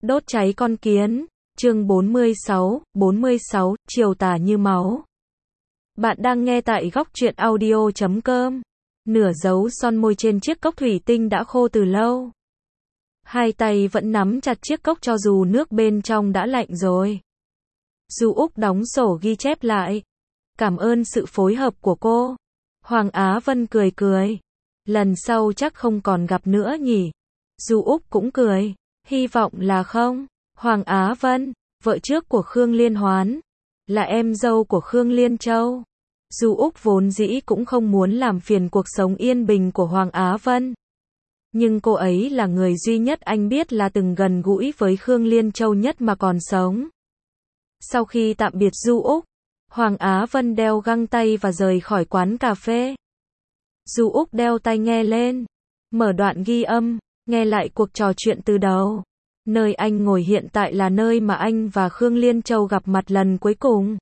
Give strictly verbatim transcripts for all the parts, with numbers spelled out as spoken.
Đốt cháy con kiến, chương bốn mươi sáu, bốn mươi sáu, chiều tà như máu. Bạn đang nghe tại góc truyện audio chấm com. Nửa dấu son môi trên chiếc cốc thủy tinh đã khô từ lâu. Hai tay vẫn nắm chặt chiếc cốc cho dù nước bên trong đã lạnh rồi. Du Úc đóng sổ ghi chép lại. Cảm ơn sự phối hợp của cô. Hoàng Á Vân cười cười. Lần sau chắc không còn gặp nữa nhỉ. Du Úc cũng cười. Hy vọng là không. Hoàng Á Vân, vợ trước của Khương Liên Hoán, là em dâu của Khương Liên Châu. Du Úc vốn dĩ cũng không muốn làm phiền cuộc sống yên bình của Hoàng Á Vân. Nhưng cô ấy là người duy nhất anh biết là từng gần gũi với Khương Liên Châu nhất mà còn sống. Sau khi tạm biệt Du Úc, Hoàng Á Vân đeo găng tay và rời khỏi quán cà phê. Du Úc đeo tai nghe lên, mở đoạn ghi âm, nghe lại cuộc trò chuyện từ đầu. Nơi anh ngồi hiện tại là nơi mà anh và Khương Liên Châu gặp mặt lần cuối cùng.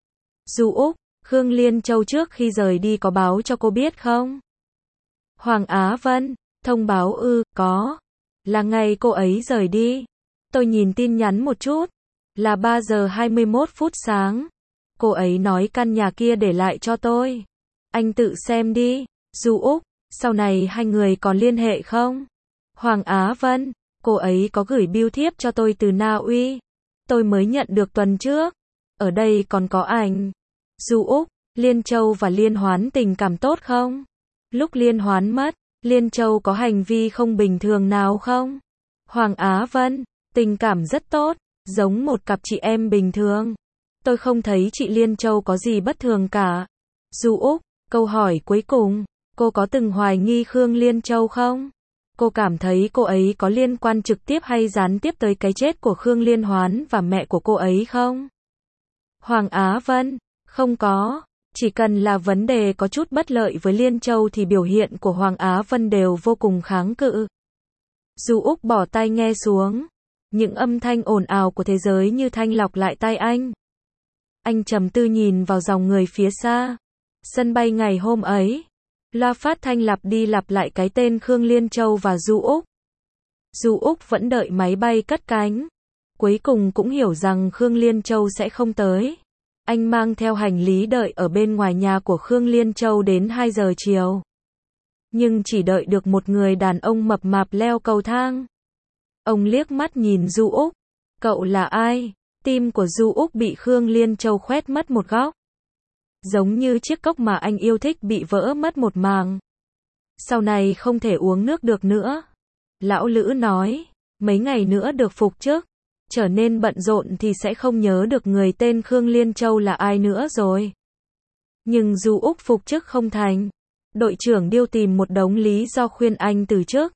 Du Úc, Khương Liên Châu trước khi rời đi có báo cho cô biết không? Hoàng Á Vân, thông báo ư, có. Là ngày cô ấy rời đi. Tôi nhìn tin nhắn một chút. Là ba giờ hai mươi mốt phút sáng. Cô ấy nói căn nhà kia để lại cho tôi. Anh tự xem đi. Du Úc, sau này hai người còn liên hệ không? Hoàng Á Vân, cô ấy có gửi bưu thiếp cho tôi từ Na Uy. Tôi mới nhận được tuần trước. Ở đây còn có ảnh. Du Úc, Liên Châu và Liên Hoán tình cảm tốt không? Lúc Liên Hoán mất, Liên Châu có hành vi không bình thường nào không? Hoàng Á Vân, tình cảm rất tốt, giống một cặp chị em bình thường. Tôi không thấy chị Liên Châu có gì bất thường cả. Du Úc, câu hỏi cuối cùng, cô có từng hoài nghi Khương Liên Châu không? Cô cảm thấy cô ấy có liên quan trực tiếp hay gián tiếp tới cái chết của Khương Liên Hoán và mẹ của cô ấy không? Hoàng Á Vân, không có. Chỉ cần là vấn đề có chút bất lợi với Liên Châu thì biểu hiện của Hoàng Á Vân đều vô cùng kháng cự. Du Úc bỏ tai nghe xuống. Những âm thanh ồn ào của thế giới như thanh lọc lại tai anh. Anh trầm tư nhìn vào dòng người phía xa. Sân bay ngày hôm ấy. Loa phát thanh lặp đi lặp lại cái tên Khương Liên Châu và Du Úc. Du Úc vẫn đợi máy bay cất cánh. Cuối cùng cũng hiểu rằng Khương Liên Châu sẽ không tới. Anh mang theo hành lý đợi ở bên ngoài nhà của Khương Liên Châu đến hai giờ chiều. Nhưng chỉ đợi được một người đàn ông mập mạp leo cầu thang. Ông liếc mắt nhìn Du Úc. Cậu là ai? Tim của Du Úc bị Khương Liên Châu khoét mất một góc. Giống như chiếc cốc mà anh yêu thích bị vỡ mất một màng. Sau này không thể uống nước được nữa. Lão Lữ nói, mấy ngày nữa được phục chức, trở nên bận rộn thì sẽ không nhớ được người tên Khương Liên Châu là ai nữa rồi. Nhưng Du Úc phục chức không thành. Đội trưởng Điêu tìm một đống lý do khuyên anh từ chức.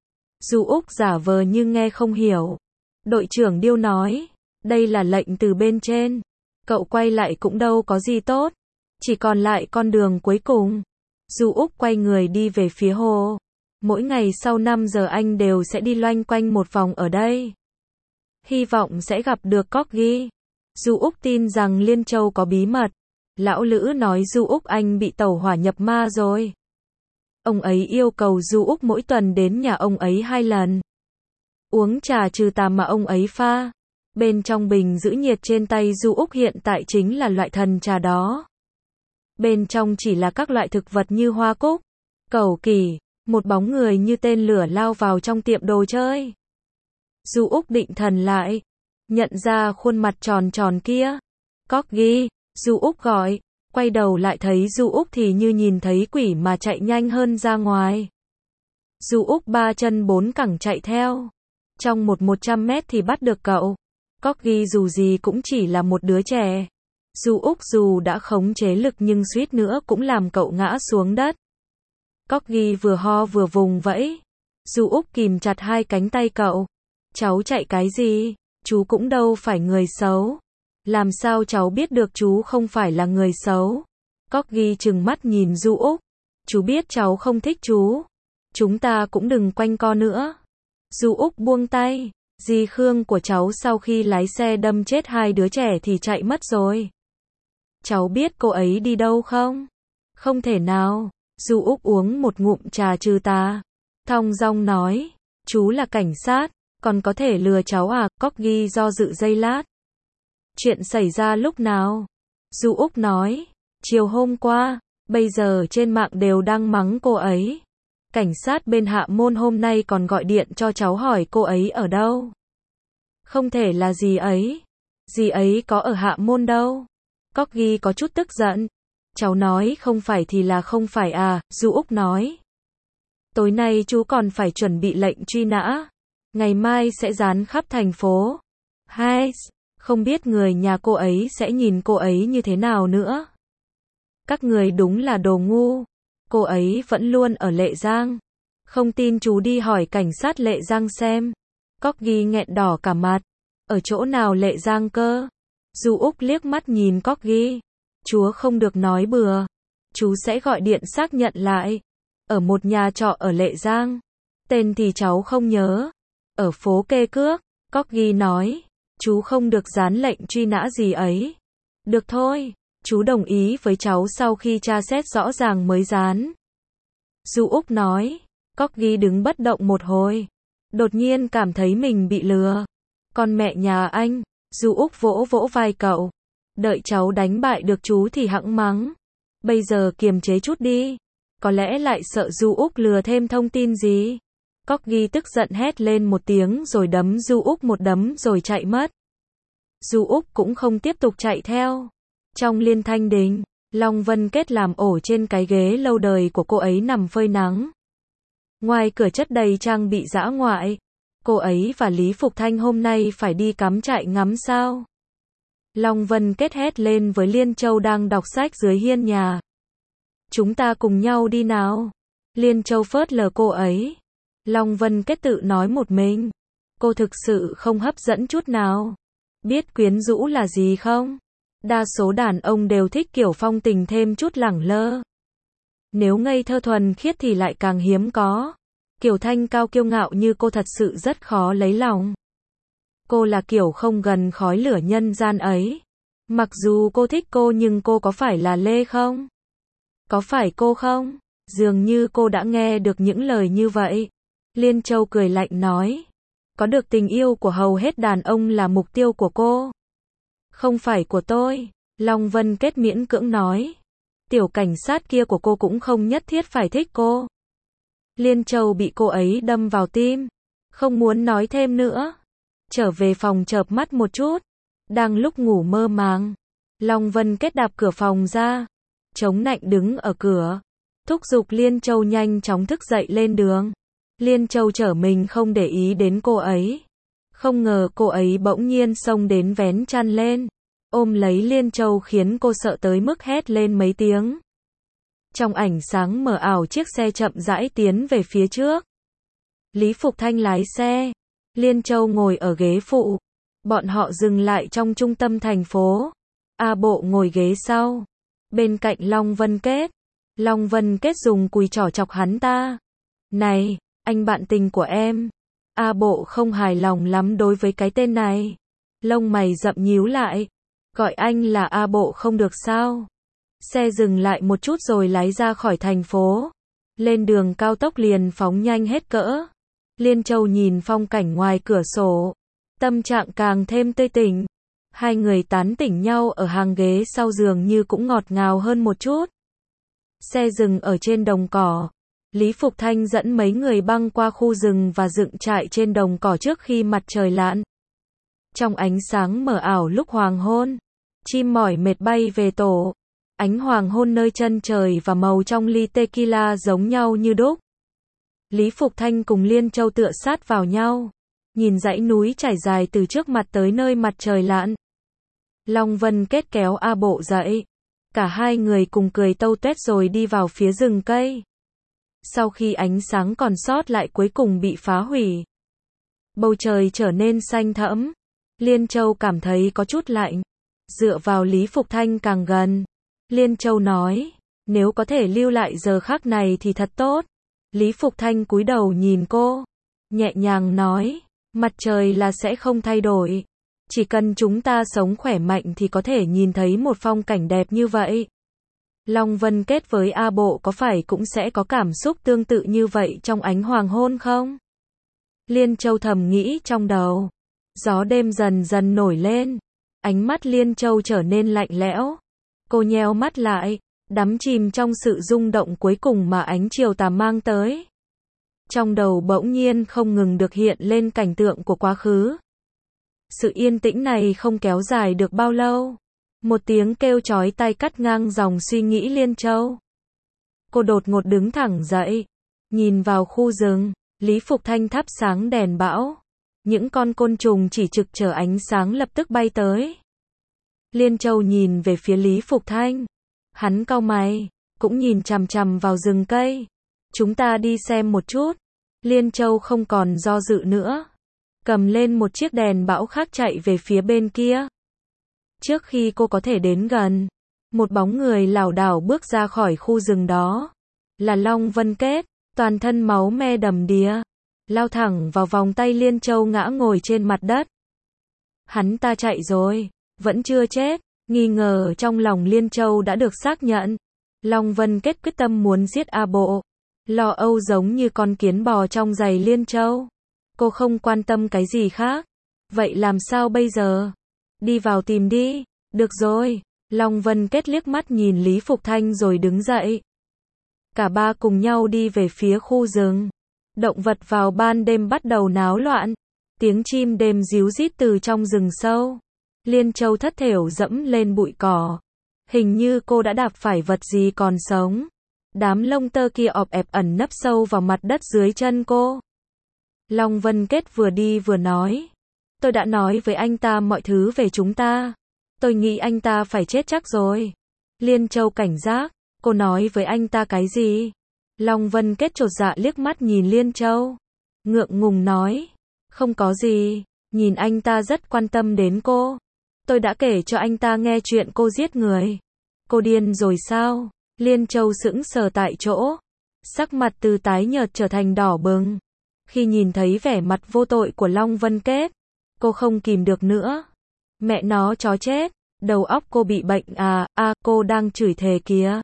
Du Úc giả vờ như nghe không hiểu. Đội trưởng Điêu nói, đây là lệnh từ bên trên. Cậu quay lại cũng đâu có gì tốt. Chỉ còn lại con đường cuối cùng. Du Úc quay người đi về phía hồ. Mỗi ngày sau năm giờ anh đều sẽ đi loanh quanh một vòng ở đây. Hy vọng sẽ gặp được Corgi. Du Úc tin rằng Liên Châu có bí mật. Lão Lữ nói Du Úc anh bị tẩu hỏa nhập ma rồi. Ông ấy yêu cầu Du Úc mỗi tuần đến nhà ông ấy hai lần. Uống trà trừ tà mà ông ấy pha. Bên trong bình giữ nhiệt trên tay Du Úc hiện tại chính là loại thần trà đó. Bên trong chỉ là các loại thực vật như hoa cúc, cẩu kỳ, một bóng người như tên lửa lao vào trong tiệm đồ chơi. Du Úc định thần lại, nhận ra khuôn mặt tròn tròn kia. Corgi, Du Úc gọi, quay đầu lại thấy Du Úc thì như nhìn thấy quỷ mà chạy nhanh hơn ra ngoài. Du Úc ba chân bốn cẳng chạy theo. Trong một một trăm mét thì bắt được cậu. Corgi dù gì cũng chỉ là một đứa trẻ. Du Úc dù đã khống chế lực nhưng suýt nữa cũng làm cậu ngã xuống đất. Corgi vừa ho vừa vùng vẫy. Du Úc kìm chặt hai cánh tay cậu. Cháu chạy cái gì? Chú cũng đâu phải người xấu. Làm sao cháu biết được chú không phải là người xấu? Corgi trừng mắt nhìn Du Úc. Chú biết cháu không thích chú. Chúng ta cũng đừng quanh co nữa. Du Úc buông tay. Dì Khương của cháu sau khi lái xe đâm chết hai đứa trẻ thì chạy mất rồi. Cháu biết cô ấy đi đâu không? Không thể nào. Du Úc uống một ngụm trà trừ tà. Thong dong nói. Chú là cảnh sát. Còn có thể lừa cháu à? Corgi do dự giây lát. Chuyện xảy ra lúc nào? Du Úc nói. Chiều hôm qua, bây giờ trên mạng đều đang mắng cô ấy. Cảnh sát bên Hạ Môn hôm nay còn gọi điện cho cháu hỏi cô ấy ở đâu. Không thể là dì ấy. Dì ấy có ở Hạ Môn đâu. Corgi có chút tức giận. Cháu nói không phải thì là không phải à, Du Úc nói. Tối nay chú còn phải chuẩn bị lệnh truy nã. Ngày mai sẽ dán khắp thành phố. Hai, không biết người nhà cô ấy sẽ nhìn cô ấy như thế nào nữa. Các người đúng là đồ ngu. Cô ấy vẫn luôn ở Lệ Giang. Không tin chú đi hỏi cảnh sát Lệ Giang xem. Corgi nghẹn đỏ cả mặt. Ở chỗ nào Lệ Giang cơ? Du Úc liếc mắt nhìn Corgi. Chúa không được nói bừa. Chú sẽ gọi điện xác nhận lại. Ở một nhà trọ ở Lệ Giang. Tên thì cháu không nhớ. Ở phố Kê Cước. Corgi nói. Chú không được dán lệnh truy nã gì ấy. Được thôi. Chú đồng ý với cháu sau khi tra xét rõ ràng mới dán. Du Úc nói. Corgi đứng bất động một hồi. Đột nhiên cảm thấy mình bị lừa. Con mẹ nhà anh. Du Úc vỗ vỗ vai cậu. Đợi cháu đánh bại được chú thì hẵng mắng. Bây giờ kiềm chế chút đi. Có lẽ lại sợ Du Úc lừa thêm thông tin gì. Corgi tức giận hét lên một tiếng rồi đấm Du Úc một đấm rồi chạy mất. Du Úc cũng không tiếp tục chạy theo. Trong Liên Thanh Đình, Long Vân Kết làm ổ trên cái ghế lâu đời của cô ấy nằm phơi nắng. Ngoài cửa chất đầy trang bị dã ngoại. Cô ấy và Lý Phục Thanh hôm nay phải đi cắm trại ngắm sao. Long Vân Kết hét lên với Liên Châu đang đọc sách dưới hiên nhà. Chúng ta cùng nhau đi nào. Liên Châu phớt lờ cô ấy. Long Vân Kết tự nói một mình. Cô thực sự không hấp dẫn chút nào. Biết quyến rũ là gì không? Đa số đàn ông đều thích kiểu phong tình thêm chút lẳng lơ. Nếu ngây thơ thuần khiết thì lại càng hiếm có. Kiểu thanh cao kiêu ngạo như cô thật sự rất khó lấy lòng. Cô là kiểu không gần khói lửa nhân gian ấy. Mặc dù cô thích cô nhưng cô có phải là Lê không? Có phải cô không? Dường như cô đã nghe được những lời như vậy. Liên Châu cười lạnh nói. Có được tình yêu của hầu hết đàn ông là mục tiêu của cô. Không phải của tôi. Long Vân Kết miễn cưỡng nói. Tiểu cảnh sát kia của cô cũng không nhất thiết phải thích cô. Liên Châu bị cô ấy đâm vào tim. Không muốn nói thêm nữa. Trở về phòng chợp mắt một chút. Đang lúc ngủ mơ màng. Long Vân Kết đạp cửa phòng ra. Chống nạnh đứng ở cửa. Thúc giục Liên Châu nhanh chóng thức dậy lên đường. Liên Châu trở mình không để ý đến cô ấy. Không ngờ cô ấy bỗng nhiên xông đến vén chăn lên. Ôm lấy Liên Châu khiến cô sợ tới mức hét lên mấy tiếng. Trong ảnh sáng mờ ảo chiếc xe chậm rãi tiến về phía trước. Lý Phục Thanh lái xe. Liên Châu ngồi ở ghế phụ. Bọn họ dừng lại trong trung tâm thành phố. A Bộ ngồi ghế sau. Bên cạnh Long Vân Kết. Long Vân Kết dùng cùi trỏ chọc hắn ta. Này, anh bạn tình của em. A Bộ không hài lòng lắm đối với cái tên này. Lông mày rậm nhíu lại. Gọi anh là A Bộ không được sao? Xe dừng lại một chút rồi lái ra khỏi thành phố. Lên đường cao tốc liền phóng nhanh hết cỡ. Liên Châu nhìn phong cảnh ngoài cửa sổ. Tâm trạng càng thêm tươi tỉnh. Hai người tán tỉnh nhau ở hàng ghế sau giường như cũng ngọt ngào hơn một chút. Xe dừng ở trên đồng cỏ. Lý Phục Thanh dẫn mấy người băng qua khu rừng và dựng trại trên đồng cỏ trước khi mặt trời lặn. Trong ánh sáng mờ ảo lúc hoàng hôn, chim mỏi mệt bay về tổ. Ánh hoàng hôn nơi chân trời và màu trong ly tequila giống nhau như đúc. Lý Phục Thanh cùng Liên Châu tựa sát vào nhau, nhìn dãy núi trải dài từ trước mặt tới nơi mặt trời lặn. Long Vân Kết kéo A Bộ dậy. Cả hai người cùng cười tâu tuét rồi đi vào phía rừng cây. Sau khi ánh sáng còn sót lại cuối cùng bị phá hủy, bầu trời trở nên xanh thẫm. Liên Châu cảm thấy có chút lạnh. Dựa vào Lý Phục Thanh càng gần. Liên Châu nói, nếu có thể lưu lại giờ khắc này thì thật tốt. Lý Phục Thanh cúi đầu nhìn cô, nhẹ nhàng nói, mặt trời là sẽ không thay đổi. Chỉ cần chúng ta sống khỏe mạnh thì có thể nhìn thấy một phong cảnh đẹp như vậy. Long Vân Kết với A Bộ có phải cũng sẽ có cảm xúc tương tự như vậy trong ánh hoàng hôn không? Liên Châu thầm nghĩ trong đầu. Gió đêm dần dần nổi lên. Ánh mắt Liên Châu trở nên lạnh lẽo. Cô nheo mắt lại, đắm chìm trong sự rung động cuối cùng mà ánh chiều tà mang tới. Trong đầu bỗng nhiên không ngừng được hiện lên cảnh tượng của quá khứ. Sự yên tĩnh này không kéo dài được bao lâu. Một tiếng kêu chói tai cắt ngang dòng suy nghĩ Liên Châu. Cô đột ngột đứng thẳng dậy, nhìn vào khu rừng, Lý Phục Thanh thắp sáng đèn bão. Những con côn trùng chỉ trực chờ ánh sáng lập tức bay tới. Liên Châu nhìn về phía Lý Phục Thanh. Hắn cau mày, cũng nhìn chằm chằm vào rừng cây. Chúng ta đi xem một chút. Liên Châu không còn do dự nữa. Cầm lên một chiếc đèn bão khác chạy về phía bên kia. Trước khi cô có thể đến gần, một bóng người lảo đảo bước ra khỏi khu rừng đó. Là Long Vân Kết, toàn thân máu me đầm đìa. Lao thẳng vào vòng tay Liên Châu ngã ngồi trên mặt đất. Hắn ta chạy rồi, vẫn chưa chết. Nghi ngờ trong lòng Liên Châu đã được xác nhận. Long Vân Kết quyết tâm muốn giết A Bộ. Lo âu giống như con kiến bò trong giày Liên Châu. Cô không quan tâm cái gì khác. Vậy làm sao bây giờ? Đi vào tìm đi. Được rồi. Long Vân Kết liếc mắt nhìn Lý Phục Thanh rồi đứng dậy. Cả ba cùng nhau đi về phía khu rừng. Động vật vào ban đêm bắt đầu náo loạn. Tiếng chim đêm ríu rít từ trong rừng sâu. Liên Châu thất thểu dẫm lên bụi cỏ. Hình như cô đã đạp phải vật gì còn sống. Đám lông tơ kia ọp ẹp ẩn nấp sâu vào mặt đất dưới chân cô. Long Vân Kết vừa đi vừa nói. Tôi đã nói với anh ta mọi thứ về chúng ta. Tôi nghĩ anh ta phải chết chắc rồi. Liên Châu cảnh giác. Cô nói với anh ta cái gì? Long Vân Kết chột dạ liếc mắt nhìn Liên Châu. Ngượng ngùng nói. Không có gì. Nhìn anh ta rất quan tâm đến cô. Tôi đã kể cho anh ta nghe chuyện cô giết người. Cô điên rồi sao? Liên Châu sững sờ tại chỗ. Sắc mặt từ tái nhợt trở thành đỏ bừng. Khi nhìn thấy vẻ mặt vô tội của Long Vân Kết, cô không kìm được nữa. Mẹ nó chó chết. Đầu óc cô bị bệnh à, à cô đang chửi thề kìa.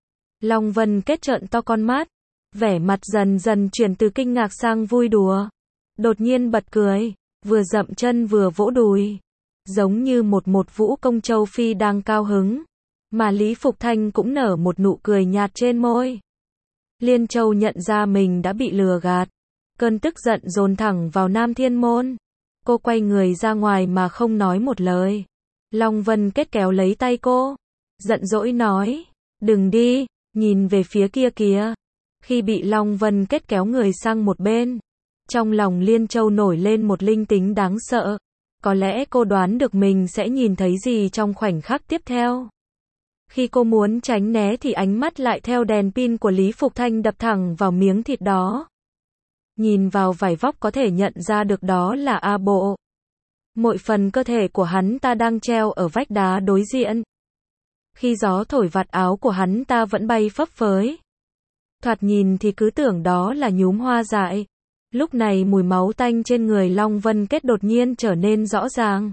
Long Vân Kết trợn to con mắt. Vẻ mặt dần dần chuyển từ kinh ngạc sang vui đùa. Đột nhiên bật cười. Vừa dậm chân vừa vỗ đùi. Giống như một một vũ công châu Phi đang cao hứng. Mà Lý Phục Thanh cũng nở một nụ cười nhạt trên môi. Liên Châu nhận ra mình đã bị lừa gạt. Cơn tức giận dồn thẳng vào Nam Thiên Môn. Cô quay người ra ngoài mà không nói một lời. Long Vân Kết kéo lấy tay cô. Giận dỗi nói. Đừng đi, nhìn về phía kia kìa. Khi bị Long Vân Kết kéo người sang một bên. Trong lòng Liên Châu nổi lên một linh tính đáng sợ. Có lẽ cô đoán được mình sẽ nhìn thấy gì trong khoảnh khắc tiếp theo. Khi cô muốn tránh né thì ánh mắt lại theo đèn pin của Lý Phục Thanh đập thẳng vào miếng thịt đó. Nhìn vào vải vóc có thể nhận ra được đó là A Bộ. Mọi phần cơ thể của hắn ta đang treo ở vách đá đối diện. Khi gió thổi vạt áo của hắn ta vẫn bay phấp phới. Thoạt nhìn thì cứ tưởng đó là nhúm hoa dại. Lúc này mùi máu tanh trên người Long Vân Kết đột nhiên trở nên rõ ràng.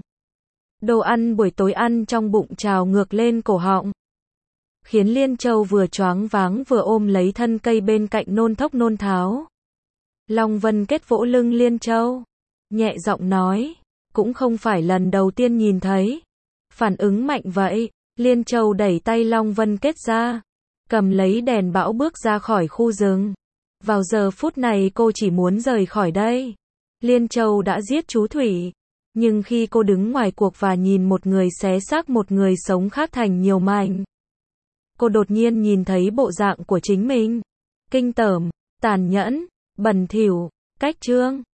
Đồ ăn buổi tối ăn trong bụng trào ngược lên cổ họng. Khiến Liên Châu vừa choáng váng vừa ôm lấy thân cây bên cạnh nôn thốc nôn tháo. Long Vân Kết vỗ lưng Liên Châu. Nhẹ giọng nói. Cũng không phải lần đầu tiên nhìn thấy. Phản ứng mạnh vậy. Liên Châu đẩy tay Long Vân Kết ra. Cầm lấy đèn bão bước ra khỏi khu rừng. Vào giờ phút này cô chỉ muốn rời khỏi đây. Liên Châu đã giết chú Thủy. Nhưng khi cô đứng ngoài cuộc và nhìn một người xé xác một người sống khác thành nhiều mảnh. Cô đột nhiên nhìn thấy bộ dạng của chính mình. Kinh tởm, tàn nhẫn, bẩn thỉu, cách trương.